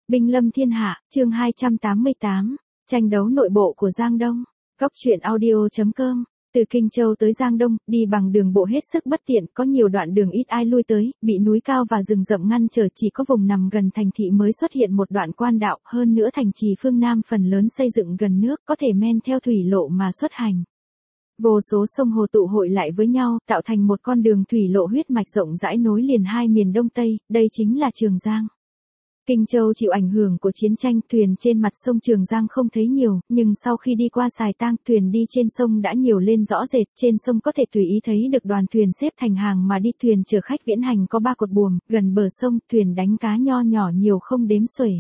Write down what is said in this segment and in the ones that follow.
Binh lâm thiên hạ, chương 288, tranh đấu nội bộ của Giang Đông. Góc truyện audio.com. Từ Kinh Châu tới Giang Đông, đi bằng đường bộ hết sức bất tiện, có nhiều đoạn đường ít ai lui tới, bị núi cao và rừng rậm ngăn trở, chỉ có vùng nằm gần thành thị mới xuất hiện một đoạn quan đạo, hơn nữa thành trì phương Nam phần lớn xây dựng gần nước, có thể men theo thủy lộ mà xuất hành. Vô số sông hồ tụ hội lại với nhau, tạo thành một con đường thủy lộ huyết mạch rộng rãi nối liền hai miền Đông Tây, đây chính là Trường Giang. Kinh Châu chịu ảnh hưởng của chiến tranh, thuyền trên mặt sông Trường Giang không thấy nhiều, nhưng sau khi đi qua Sài Tang, thuyền đi trên sông đã nhiều lên rõ rệt, trên sông có thể tùy ý thấy được đoàn thuyền xếp thành hàng mà đi, thuyền chở khách viễn hành có 3 cột buồm, gần bờ sông, thuyền đánh cá nho nhỏ nhiều không đếm xuể.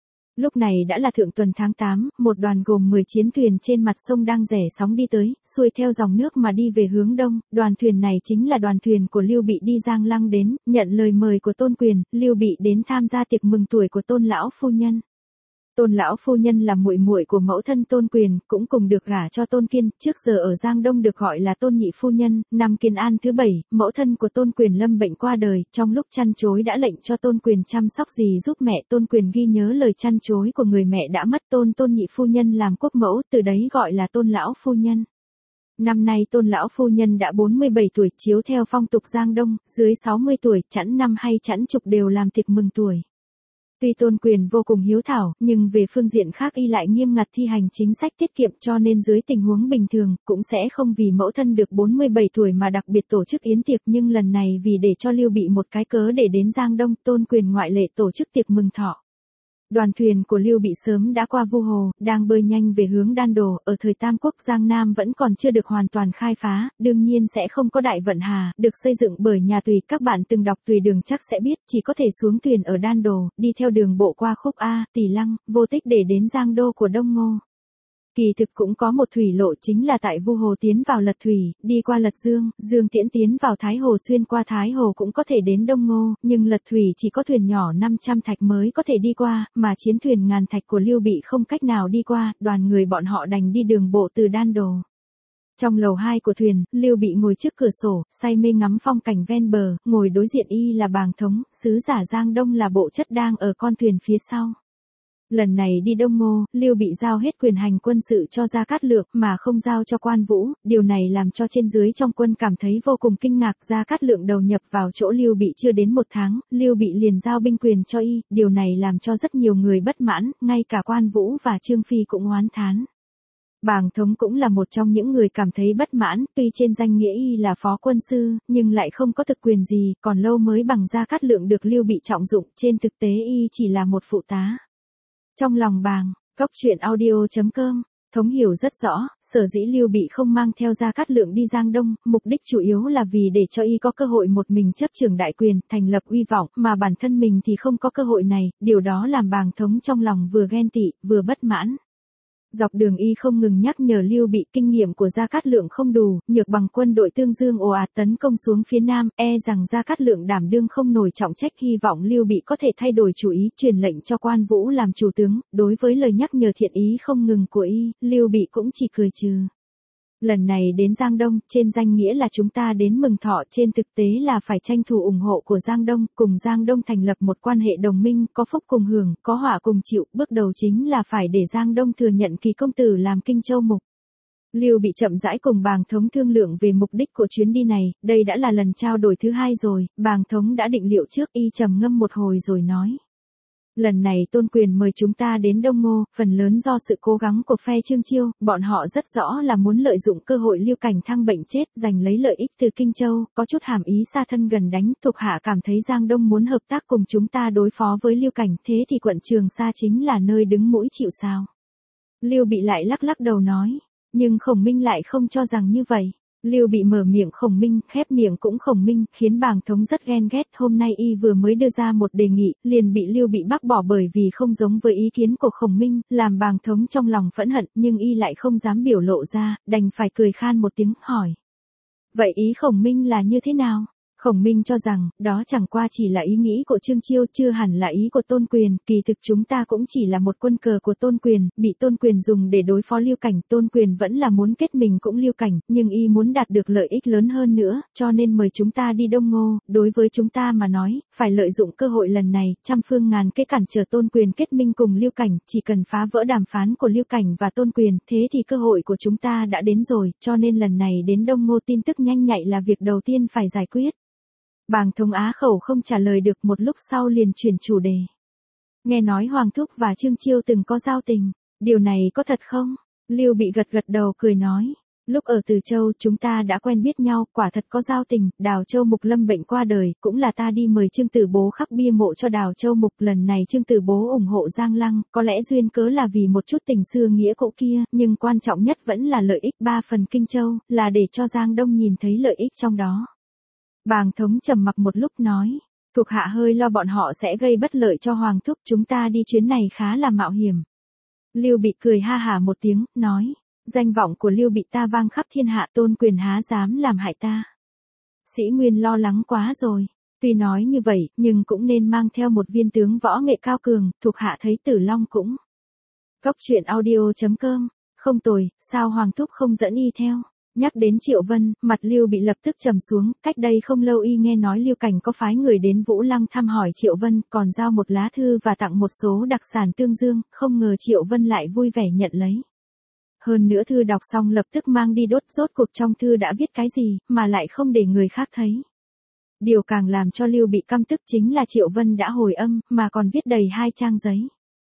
Lúc này đã là thượng tuần tháng 8, một đoàn gồm 10 chiến thuyền trên mặt sông đang rẽ sóng đi tới, xuôi theo dòng nước mà đi về hướng đông, đoàn thuyền này chính là đoàn thuyền của Lưu Bị đi Giang Lăng đến, nhận lời mời của Tôn Quyền, Lưu Bị đến tham gia tiệc mừng tuổi của Tôn lão phu nhân. Tôn lão phu nhân là muội muội của mẫu thân Tôn Quyền, cũng cùng được gả cho Tôn Kiên, trước giờ ở Giang Đông được gọi là Tôn nhị phu nhân. Năm Kiên An thứ 7, mẫu thân của Tôn Quyền lâm bệnh qua đời, trong lúc chăn chối đã lệnh cho Tôn Quyền chăm sóc dì giúp mẹ. Tôn Quyền ghi nhớ lời chăn chối của người mẹ đã mất, Tôn nhị phu nhân làm quốc mẫu, từ đấy gọi là Tôn lão phu nhân. Năm nay Tôn lão phu nhân đã 47 tuổi, chiếu theo phong tục Giang Đông, dưới 60 tuổi, chẵn năm hay chẵn chục đều làm tiệc mừng tuổi. Tuy Tôn Quyền vô cùng hiếu thảo, nhưng về phương diện khác y lại nghiêm ngặt thi hành chính sách tiết kiệm, cho nên dưới tình huống bình thường, cũng sẽ không vì mẫu thân được 47 tuổi mà đặc biệt tổ chức yến tiệc, nhưng lần này vì để cho Lưu Bị một cái cớ để đến Giang Đông, Tôn Quyền ngoại lệ tổ chức tiệc mừng thọ. Đoàn thuyền của Lưu Bị sớm đã qua Vu Hồ, đang bơi nhanh về hướng Đan Đổ, ở thời Tam Quốc Giang Nam vẫn còn chưa được hoàn toàn khai phá, đương nhiên sẽ không có Đại Vận Hà, được xây dựng bởi nhà Tùy, các bạn từng đọc Tùy Đường chắc sẽ biết, chỉ có thể xuống thuyền ở Đan Đổ, đi theo đường bộ qua Khúc A, Tỳ Lăng, Vô Tích để đến Giang Đô của Đông Ngô. Kỳ thực cũng có một thủy lộ, chính là tại Vu Hồ tiến vào Lật Thủy, đi qua Lật Dương, Dương Tiễn tiến vào Thái Hồ, xuyên qua Thái Hồ cũng có thể đến Đông Ngô, nhưng Lật Thủy chỉ có thuyền nhỏ 500 thạch mới có thể đi qua, mà chiến thuyền ngàn thạch của Lưu Bị không cách nào đi qua, đoàn người bọn họ đành đi đường bộ từ Đan Đổ. Trong lầu 2 của thuyền, Lưu Bị ngồi trước cửa sổ, say mê ngắm phong cảnh ven bờ, ngồi đối diện y là Bàng Thống, sứ giả Giang Đông là Bộ Chất đang ở con thuyền phía sau. Lần này đi Đông Ngô, Lưu Bị giao hết quyền hành quân sự cho Gia Cát Lượng mà không giao cho Quan Vũ, điều này làm cho trên dưới trong quân cảm thấy vô cùng kinh ngạc. Gia Cát Lượng đầu nhập vào chỗ Lưu Bị chưa đến 1 tháng, Lưu Bị liền giao binh quyền cho y, điều này làm cho rất nhiều người bất mãn, ngay cả Quan Vũ và Trương Phi cũng oán thán. Bàng Thống cũng là một trong những người cảm thấy bất mãn, tuy trên danh nghĩa y là phó quân sư, nhưng lại không có thực quyền gì, còn lâu mới bằng Gia Cát Lượng được Lưu Bị trọng dụng, trên thực tế y chỉ là một phụ tá. Trong lòng Bàng, góc truyện audio.com, Thống hiểu rất rõ, sở dĩ Lưu Bị không mang theo Gia Cát Lượng đi Giang Đông, mục đích chủ yếu là vì để cho y có cơ hội một mình chấp chưởng đại quyền, thành lập uy vọng, mà bản thân mình thì không có cơ hội này, điều đó làm Bàng Thống trong lòng vừa ghen tị, vừa bất mãn. Dọc đường y không ngừng nhắc nhở Lưu Bị, kinh nghiệm của Gia Cát Lượng không đủ, nhược bằng quân đội Tương Dương ồ ạt tấn công xuống phía Nam, rằng Gia Cát Lượng đảm đương không nổi trọng trách, hy vọng Lưu Bị có thể thay đổi chủ ý, truyền lệnh cho Quan Vũ làm chủ tướng. Đối với lời nhắc nhở thiện ý không ngừng của y, Lưu Bị cũng chỉ cười trừ. Lần này đến Giang Đông, trên danh nghĩa là chúng ta đến mừng thọ, trên thực tế là phải tranh thủ ủng hộ của Giang Đông, cùng Giang Đông thành lập một quan hệ đồng minh, có phúc cùng hưởng, có họa cùng chịu, bước đầu chính là phải để Giang Đông thừa nhận Kỳ công tử làm Kinh Châu mục. Lưu Bị chậm rãi cùng Bàng Thống thương lượng về mục đích của chuyến đi này, đây đã là lần trao đổi thứ 2 rồi, Bàng Thống đã định liệu trước, y trầm ngâm một hồi rồi nói. Lần này Tôn Quyền mời chúng ta đến Đông Ngô, phần lớn do sự cố gắng của phe Trương Chiêu, bọn họ rất rõ là muốn lợi dụng cơ hội Lưu Cảnh Thăng bệnh chết, giành lấy lợi ích từ Kinh Châu, có chút hàm ý xa thân gần đánh, thuộc hạ cảm thấy Giang Đông muốn hợp tác cùng chúng ta đối phó với Lưu Cảnh, thế thì quận Trường Sa chính là nơi đứng mũi chịu sào. Lưu Bị lại lắc lắc đầu nói, nhưng Khổng Minh lại không cho rằng như vậy. Lưu Bị mở miệng Khổng Minh, khép miệng cũng Khổng Minh, khiến Bàng Thống rất ghen ghét, hôm nay y vừa mới đưa ra một đề nghị, liền bị Lưu Bị bác bỏ bởi vì không giống với ý kiến của Khổng Minh, làm Bàng Thống trong lòng phẫn hận, nhưng y lại không dám biểu lộ ra, đành phải cười khan một tiếng, hỏi. Vậy ý Khổng Minh là như thế nào? Khổng Minh cho rằng, đó chẳng qua chỉ là ý nghĩ của Trương Chiêu, chưa hẳn là ý của Tôn Quyền, kỳ thực chúng ta cũng chỉ là một quân cờ của Tôn Quyền, bị Tôn Quyền dùng để đối phó Lưu Cảnh, Tôn Quyền vẫn là muốn kết mình cũng Lưu Cảnh, nhưng y muốn đạt được lợi ích lớn hơn nữa, cho nên mời chúng ta đi Đông Ngô, đối với chúng ta mà nói, phải lợi dụng cơ hội lần này, trăm phương ngàn kế cản trở Tôn Quyền kết minh cùng Lưu Cảnh, chỉ cần phá vỡ đàm phán của Lưu Cảnh và Tôn Quyền, thế thì cơ hội của chúng ta đã đến rồi, cho nên lần này đến Đông Ngô tin tức nhanh nhạy là việc đầu tiên phải giải quyết. Bàng Thống á khẩu không trả lời được, một lúc sau liền chuyển chủ đề. Nghe nói Hoàng Thúc và Trương Chiêu từng có giao tình, điều này có thật không? Lưu Bị gật gật đầu cười nói. Lúc ở Từ Châu chúng ta đã quen biết nhau, quả thật có giao tình, Đào Châu Mục lâm bệnh qua đời, cũng là ta đi mời Trương Tử Bố khắc bia mộ cho Đào Châu Mục, lần này Trương Tử Bố ủng hộ Giang Lăng, có lẽ duyên cớ là vì một chút tình xưa nghĩa cũ kia, nhưng quan trọng nhất vẫn là lợi ích 3 phần Kinh Châu, là để cho Giang Đông nhìn thấy lợi ích trong đó. Bàng Thống trầm mặc một lúc nói, thuộc hạ hơi lo bọn họ sẽ gây bất lợi cho Hoàng Thúc, chúng ta đi chuyến này khá là mạo hiểm. Lưu Bị cười ha hả một tiếng, nói, danh vọng của Lưu Bị ta vang khắp thiên hạ, Tôn Quyền há dám làm hại ta. Sĩ Nguyên lo lắng quá rồi, tuy nói như vậy, nhưng cũng nên mang theo một viên tướng võ nghệ cao cường, thuộc hạ thấy Tử Long cũng. Cốc truyện audio.com, không tồi, sao Hoàng Thúc không dẫn y theo? Nhắc đến Triệu Vân, mặt Lưu Bị lập tức trầm xuống, cách đây không lâu y nghe nói Lưu Cảnh có phái người đến Vũ Lăng thăm hỏi Triệu Vân, còn giao một lá thư và tặng một số đặc sản tương dương, không ngờ Triệu Vân lại vui vẻ nhận lấy. Hơn nữa thư đọc xong lập tức mang đi đốt, rốt cuộc trong thư đã viết cái gì, mà lại không để người khác thấy. Điều càng làm cho Lưu Bị căm tức chính là Triệu Vân đã hồi âm, mà còn viết đầy 2 trang giấy.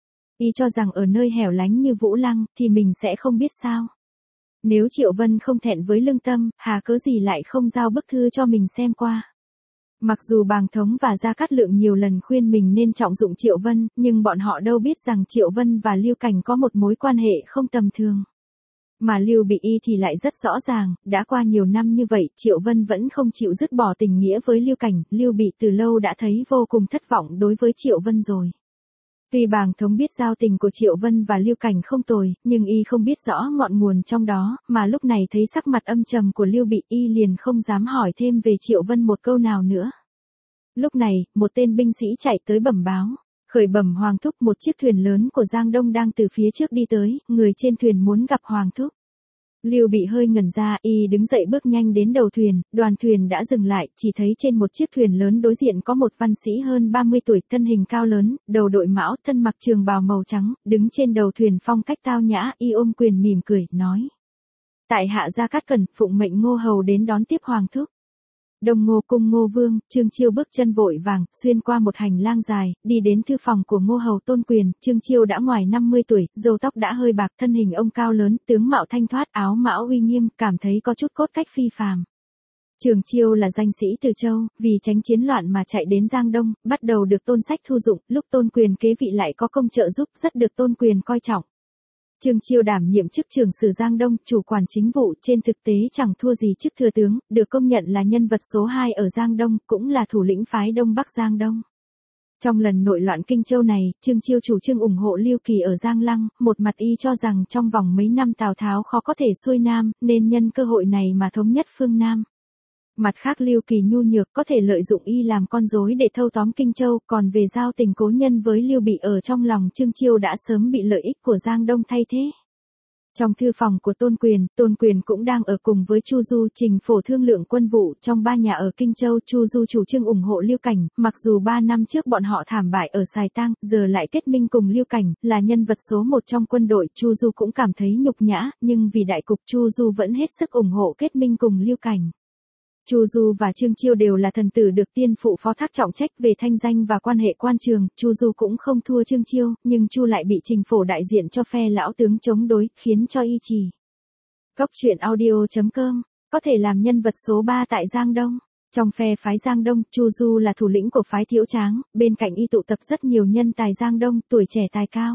Y cho rằng ở nơi hẻo lánh như Vũ Lăng, thì mình sẽ không biết sao. Nếu Triệu Vân không thẹn với lương tâm, hà cớ gì lại không giao bức thư cho mình xem qua. Mặc dù Bàng Thống và Gia Cát Lượng nhiều lần khuyên mình nên trọng dụng Triệu Vân, nhưng bọn họ đâu biết rằng Triệu Vân và Lưu Cảnh có một mối quan hệ không tầm thường. Mà Lưu Bị y thì lại rất rõ ràng, đã qua nhiều năm như vậy, Triệu Vân vẫn không chịu dứt bỏ tình nghĩa với Lưu Cảnh, Lưu Bị từ lâu đã thấy vô cùng thất vọng đối với Triệu Vân rồi. Tuy Bàng Thống biết giao tình của Triệu Vân và Lưu Cảnh không tồi, nhưng y không biết rõ ngọn nguồn trong đó, mà lúc này thấy sắc mặt âm trầm của Lưu Bị, y liền không dám hỏi thêm về Triệu Vân một câu nào nữa. Lúc này, một tên binh sĩ chạy tới bẩm báo, khởi bẩm Hoàng Thúc, một chiếc thuyền lớn của Giang Đông đang từ phía trước đi tới, người trên thuyền muốn gặp Hoàng Thúc. Lưu Bị hơi ngẩn ra, y đứng dậy bước nhanh đến đầu thuyền, đoàn thuyền đã dừng lại, chỉ thấy trên một chiếc thuyền lớn đối diện có một văn sĩ hơn 30 tuổi, thân hình cao lớn, đầu đội mão, thân mặc trường bào màu trắng, đứng trên đầu thuyền phong cách tao nhã, y ôm quyền mỉm cười, nói. Tại hạ Gia Cát Cẩn, phụng mệnh Ngô Hầu đến đón tiếp Hoàng Thúc. Đông Ngô cung Ngô Vương, Trương Chiêu bước chân vội vàng, xuyên qua một hành lang dài, đi đến thư phòng của Ngô Hầu Tôn Quyền, Trương Chiêu đã ngoài 50 tuổi, râu tóc đã hơi bạc, thân hình ông cao lớn, tướng mạo thanh thoát, áo mão uy nghiêm, cảm thấy có chút cốt cách phi phàm. Trương Chiêu là danh sĩ Từ Châu, vì tránh chiến loạn mà chạy đến Giang Đông, bắt đầu được Tôn Sách thu dụng, lúc Tôn Quyền kế vị lại có công trợ giúp, rất được Tôn Quyền coi trọng. Trương Chiêu đảm nhiệm chức trưởng sử Giang Đông, chủ quản chính vụ, trên thực tế chẳng thua gì chức thừa tướng, được công nhận là nhân vật số 2 ở Giang Đông, cũng là thủ lĩnh phái Đông Bắc Giang Đông. Trong lần nội loạn Kinh Châu này, Trương Chiêu chủ trương ủng hộ Lưu Kỳ ở Giang Lăng, một mặt y cho rằng trong vòng mấy năm Tào Tháo khó có thể xuôi Nam, nên nhân cơ hội này mà thống nhất phương Nam. Mặt khác Lưu Kỳ nhu nhược, có thể lợi dụng y làm con rối để thâu tóm Kinh Châu, còn về giao tình cố nhân với Lưu Bị ở trong lòng Trương Chiêu đã sớm bị lợi ích của Giang Đông thay thế. Trong thư phòng của Tôn Quyền cũng đang ở cùng với Chu Du, Trình Phổ thương lượng quân vụ, trong 3 nhà ở Kinh Châu, Chu Du chủ trương ủng hộ Lưu Cảnh, mặc dù 3 năm trước bọn họ thảm bại ở Sài Tang, giờ lại kết minh cùng Lưu Cảnh, là nhân vật số 1 trong quân đội, Chu Du cũng cảm thấy nhục nhã, nhưng vì đại cục Chu Du vẫn hết sức ủng hộ kết minh cùng Lưu Cảnh. Chu Du và Trương Chiêu đều là thần tử được tiên phụ phó thác trọng trách về thanh danh và quan hệ quan trường, Chu Du cũng không thua Trương Chiêu, nhưng Chu lại bị Trình Phổ đại diện cho phe lão tướng chống đối, khiến cho y trì. Cốc truyện audio.com, có thể làm nhân vật số 3 tại Giang Đông. Trong phe phái Giang Đông, Chu Du là thủ lĩnh của phái Thiệu Tráng, bên cạnh y tụ tập rất nhiều nhân tài Giang Đông, tuổi trẻ tài cao.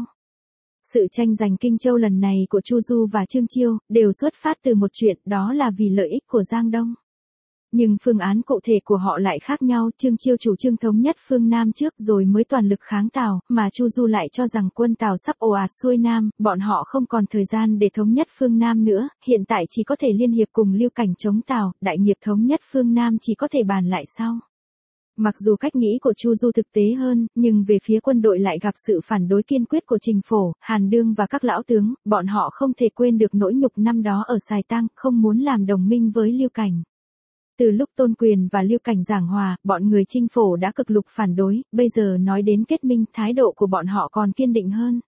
Sự tranh giành Kinh Châu lần này của Chu Du và Trương Chiêu, đều xuất phát từ một chuyện, đó là vì lợi ích của Giang Đông. Nhưng phương án cụ thể của họ lại khác nhau, Trương Chiêu chủ trương thống nhất phương Nam trước rồi mới toàn lực kháng Tào, mà Chu Du lại cho rằng quân Tào sắp ồ ạt xuôi Nam, bọn họ không còn thời gian để thống nhất phương Nam nữa, hiện tại chỉ có thể liên hiệp cùng Lưu Cảnh chống Tào, đại nghiệp thống nhất phương Nam chỉ có thể bàn lại sau. Mặc dù cách nghĩ của Chu Du thực tế hơn, nhưng về phía quân đội lại gặp sự phản đối kiên quyết của Trình Phổ, Hàn Đương và các lão tướng, bọn họ không thể quên được nỗi nhục năm đó ở Sài Tăng, không muốn làm đồng minh với Lưu Cảnh. Từ lúc Tôn Quyền và Lưu Cảnh giảng hòa, bọn người Trình Phổ đã cực lực phản đối, bây giờ nói đến kết minh, thái độ của bọn họ còn kiên định hơn.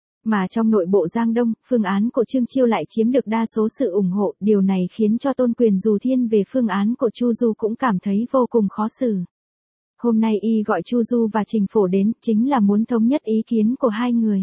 Mà trong nội bộ Giang Đông, phương án của Trương Chiêu lại chiếm được đa số sự ủng hộ, điều này khiến cho Tôn Quyền dù thiên về phương án của Chu Du cũng cảm thấy vô cùng khó xử. Hôm nay y gọi Chu Du và Trình Phổ đến, chính là muốn thống nhất ý kiến của hai người.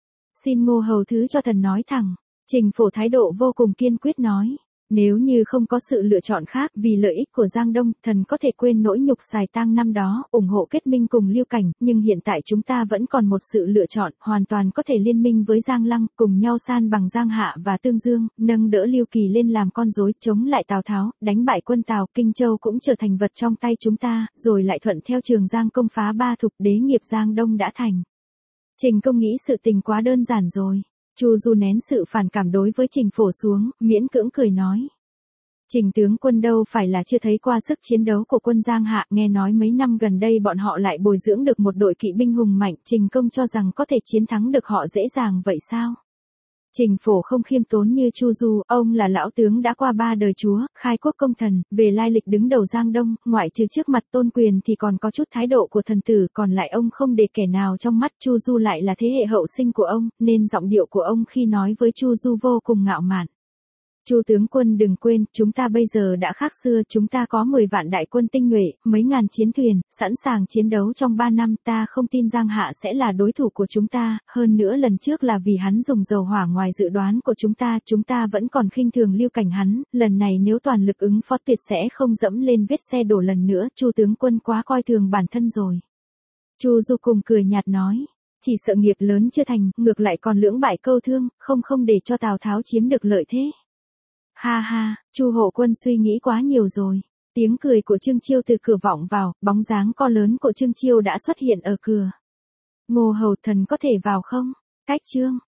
Xin Ngô Hầu thứ cho thần nói thẳng. Trình Phổ thái độ vô cùng kiên quyết nói. Nếu như không có sự lựa chọn khác vì lợi ích của Giang Đông, thần có thể quên nỗi nhục Sài Tang năm đó, ủng hộ kết minh cùng Lưu Cảnh, nhưng hiện tại chúng ta vẫn còn một sự lựa chọn, hoàn toàn có thể liên minh với Giang Lăng, cùng nhau san bằng Giang Hạ và Tương Dương, nâng đỡ Lưu Kỳ lên làm con rối, chống lại Tào Tháo, đánh bại quân Tào, Kinh Châu cũng trở thành vật trong tay chúng ta, rồi lại thuận theo Trường Giang công phá Ba Thục, đế nghiệp Giang Đông đã thành. Trình Công nghĩ sự tình quá đơn giản rồi. Chu Du nén sự phản cảm đối với Trình Phổ xuống, miễn cưỡng cười nói. Trình tướng quân đâu phải là chưa thấy qua sức chiến đấu của quân Giang Hạ, nghe nói mấy năm gần đây bọn họ lại bồi dưỡng được một đội kỵ binh hùng mạnh, Trình Công cho rằng có thể chiến thắng được họ dễ dàng vậy sao? Trình Phổ không khiêm tốn như Chu Du, ông là lão tướng đã qua 3 đời chúa, khai quốc công thần, về lai lịch đứng đầu Giang Đông, ngoại trừ trước mặt Tôn Quyền thì còn có chút thái độ của thần tử, còn lại ông không để kẻ nào trong mắt. Chu Du lại là thế hệ hậu sinh của ông, nên giọng điệu của ông khi nói với Chu Du vô cùng ngạo mạn. Chu tướng quân đừng quên, chúng ta bây giờ đã khác xưa, chúng ta có 10 vạn đại quân tinh nhuệ, mấy ngàn chiến thuyền, sẵn sàng chiến đấu trong 3 năm, ta không tin Giang Hạ sẽ là đối thủ của chúng ta, hơn nữa lần trước là vì hắn dùng dầu hỏa ngoài dự đoán của chúng ta vẫn còn khinh thường Lưu Cảnh hắn, lần này nếu toàn lực ứng phó tuyệt sẽ không dẫm lên vết xe đổ lần nữa, Chu tướng quân quá coi thường bản thân rồi. Chu Du cùng cười nhạt nói. Chỉ sợ nghiệp lớn chưa thành, ngược lại còn lưỡng bại câu thương, không để cho Tào Tháo chiếm được lợi thế. Ha ha, Chu hộ quân suy nghĩ quá nhiều rồi. Tiếng cười của Trương Chiêu từ cửa vọng vào, bóng dáng co lớn của Trương Chiêu đã xuất hiện ở cửa. Ngô Hầu thần có thể vào không? Cách Trương